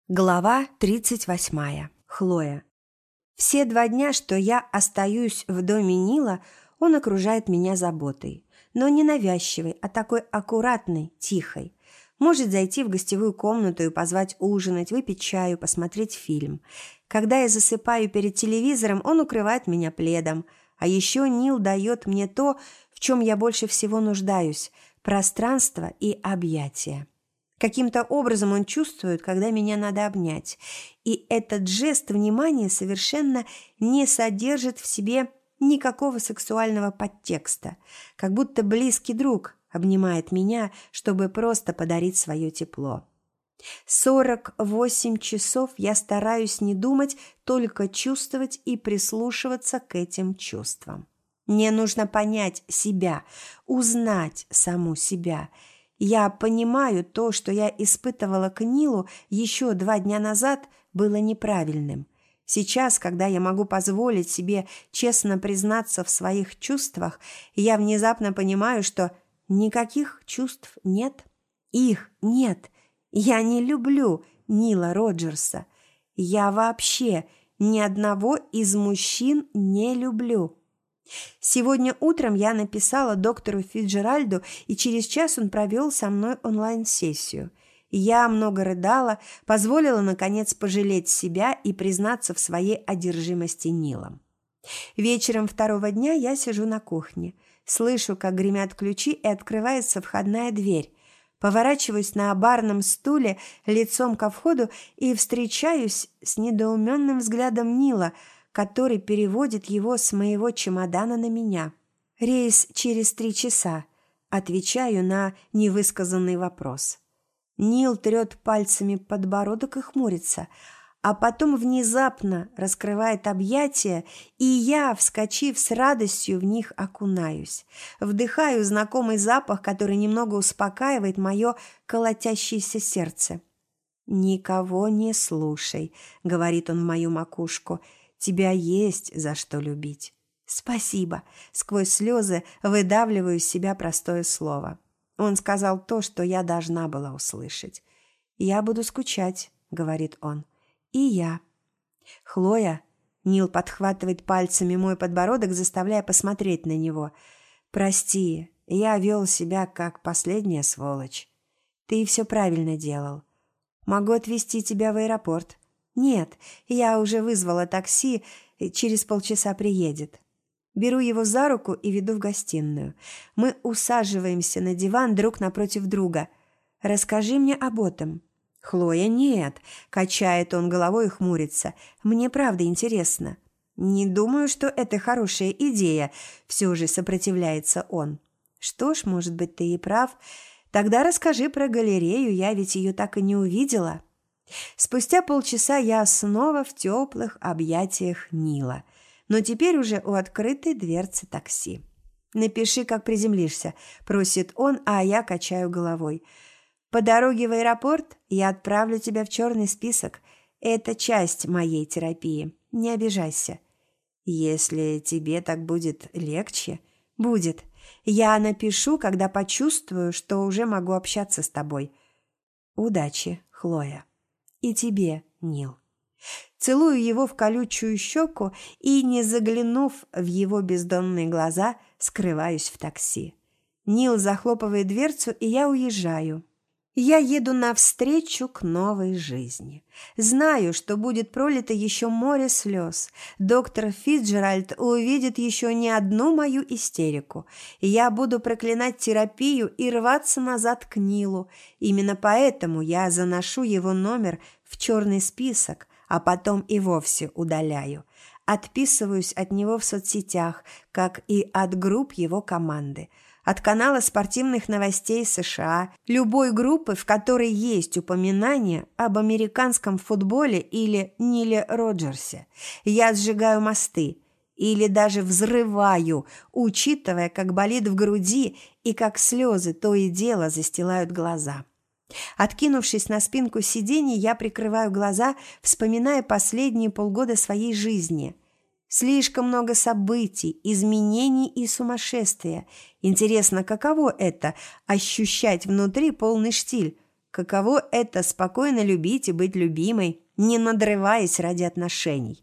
Глава 38. Хлоя. Все 2 дня, что я остаюсь в доме Нила, он окружает меня заботой. Но не навязчивой, а такой аккуратной, тихой. Может зайти в гостевую комнату и позвать ужинать, выпить чаю, посмотреть фильм. Когда я засыпаю перед телевизором, он укрывает меня пледом. А еще Нил дает мне то, в чем я больше всего нуждаюсь – пространство и объятия. Каким-то образом он чувствует, когда меня надо обнять. И этот жест внимания совершенно не содержит в себе никакого сексуального подтекста. Как будто близкий друг обнимает меня, чтобы просто подарить свое тепло. 48 часов я стараюсь не думать, только чувствовать и прислушиваться к этим чувствам. Мне нужно понять себя, узнать саму себя. Я понимаю, то, что я испытывала к Нилу еще 2 дня назад, было неправильным. Сейчас, когда я могу позволить себе честно признаться в своих чувствах, я внезапно понимаю, что никаких чувств нет. Их нет. Я не люблю Нила Роджерса. Я вообще ни одного из мужчин не люблю. Сегодня утром я написала доктору Фицджеральду, и через час он провел со мной онлайн-сессию. Я много рыдала, позволила, наконец, пожалеть себя и признаться в своей одержимости Нилом. Вечером 2-го дня я сижу на кухне, слышу, как гремят ключи, и открывается входная дверь. Поворачиваюсь на барном стуле лицом ко входу и встречаюсь с недоуменным взглядом Нила, который переводит его с моего чемодана на меня. «Рейс через 3 часа», – отвечаю на невысказанный вопрос. Нил трет пальцами подбородок и хмурится, а потом внезапно раскрывает объятия, и я, вскочив с радостью, в них окунаюсь. Вдыхаю знакомый запах, который немного успокаивает мое колотящееся сердце. «Никого не слушай», – говорит он в мою макушку, – «тебя есть за что любить». «Спасибо», – сквозь слезы выдавливаю из себя простое слово. Он сказал то, что я должна была услышать. «Я буду скучать», – говорит он. «И я». «Хлоя», – Нил подхватывает пальцами мой подбородок, заставляя посмотреть на него. «Прости, я вел себя как последняя сволочь. Ты все правильно делал. Могу отвезти тебя в аэропорт». «Нет, я уже вызвала такси, через полчаса приедет». Беру его за руку и веду в гостиную. Мы усаживаемся на диван друг напротив друга. «Расскажи мне об этом». «Хлоя, нет», – качает он головой и хмурится. «Мне правда интересно». «Не думаю, что это хорошая идея», – все же сопротивляется он. «Что ж, может быть, ты и прав. Тогда расскажи про галерею, я ведь ее так и не увидела». Спустя полчаса я снова в теплых объятиях Нила, но теперь уже у открытой дверцы такси. «Напиши, как приземлишься», – просит он, а я качаю головой. «По дороге в аэропорт я отправлю тебя в черный список. Это часть моей терапии. Не обижайся». «Если тебе так будет легче?» «Будет. Я напишу, когда почувствую, что уже могу общаться с тобой». «Удачи, Хлоя». «И тебе, Нил». Целую его в колючую щеку и, не заглянув в его бездонные глаза, скрываюсь в такси. Нил захлопывает дверцу, и я уезжаю. Я еду навстречу к новой жизни. Знаю, что будет пролито еще море слез. Доктор Фицджеральд увидит еще не одну мою истерику. Я буду проклинать терапию и рваться назад к Нилу. Именно поэтому я заношу его номер в черный список, а потом и вовсе удаляю. Отписываюсь от него в соцсетях, как и от групп его команды. От канала спортивных новостей США, любой группы, в которой есть упоминание об американском футболе или Ниле Роджерсе. Я сжигаю мосты или даже взрываю, учитывая, как болит в груди и как слезы то и дело застилают глаза. Откинувшись на спинку сиденья, я прикрываю глаза, вспоминая последние полгода своей жизни. Слишком много событий, изменений и сумасшествия. Интересно, каково это – ощущать внутри полный штиль? каково это спокойно любить и быть любимой, не надрываясь ради отношений.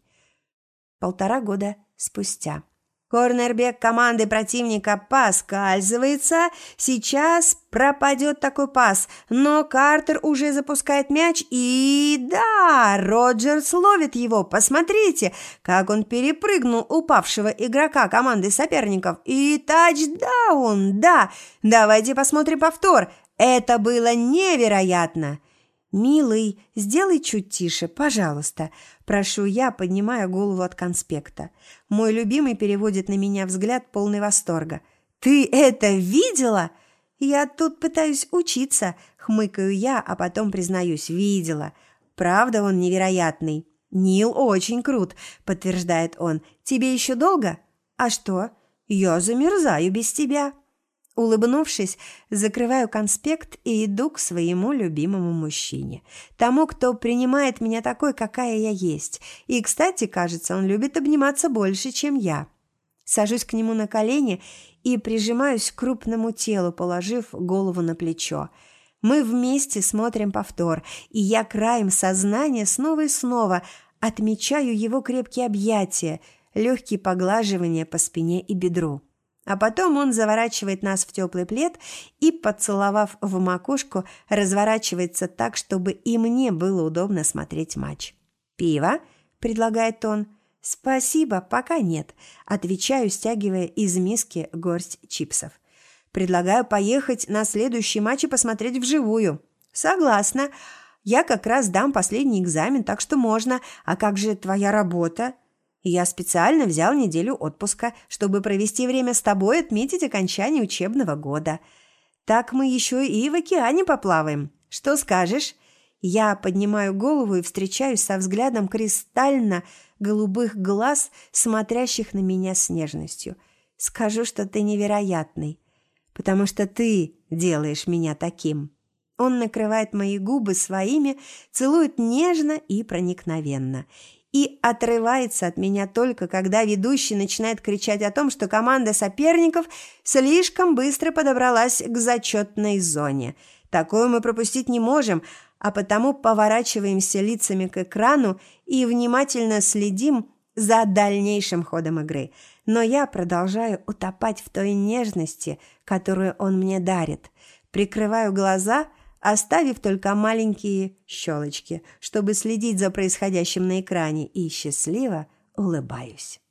1,5 года спустя. Корнербек команды противника поскальзывается. Сейчас пропадет такой пас, но Картер уже запускает мяч, и да, Роджерс ловит его. Посмотрите, как он перепрыгнул упавшего игрока команды соперников. И тачдаун, да, давайте посмотрим повтор. Это было невероятно. «Милый, сделай чуть тише, пожалуйста», – прошу я, поднимая голову от конспекта. Мой любимый переводит на меня взгляд полный восторга. «Ты это видела?» «Я тут пытаюсь учиться», – хмыкаю я, а потом признаюсь, видела. «Правда, он невероятный». «Нил очень крут», – подтверждает он. «Тебе еще долго?» «А что?» «Я замерзаю без тебя». Улыбнувшись, закрываю конспект и иду к своему любимому мужчине. Тому, кто принимает меня такой, какая я есть. И, кстати, кажется, он любит обниматься больше, чем я. Сажусь к нему на колени и прижимаюсь к крупному телу, положив голову на плечо. Мы вместе смотрим повтор, и я краем сознания снова и снова отмечаю его крепкие объятия, легкие поглаживания по спине и бедру. А потом он заворачивает нас в теплый плед и, поцеловав в макушку, разворачивается так, чтобы и мне было удобно смотреть матч. «Пиво?» – предлагает он. «Спасибо, пока нет», – отвечаю, стягивая из миски горсть чипсов. «Предлагаю поехать на следующий матч и посмотреть вживую». «Согласна. Я как раз дам последний экзамен, так что можно. А как же твоя работа?» «Я специально взял неделю отпуска, чтобы провести время с тобой и отметить окончание учебного года. Так мы еще и в океане поплаваем. Что скажешь?» Я поднимаю голову и встречаюсь со взглядом кристально-голубых глаз, смотрящих на меня с нежностью. «Скажу, что ты невероятный, потому что ты делаешь меня таким». Он накрывает мои губы своими, целует нежно и проникновенно – и отрывается от меня только, когда ведущий начинает кричать о том, что команда соперников слишком быстро подобралась к зачетной зоне. Такое мы пропустить не можем, а потому поворачиваемся лицами к экрану и внимательно следим за дальнейшим ходом игры. Но я продолжаю утопать в той нежности, которую он мне дарит. Прикрываю глаза, оставив только маленькие щелочки, чтобы следить за происходящим на экране, и счастливо улыбаюсь.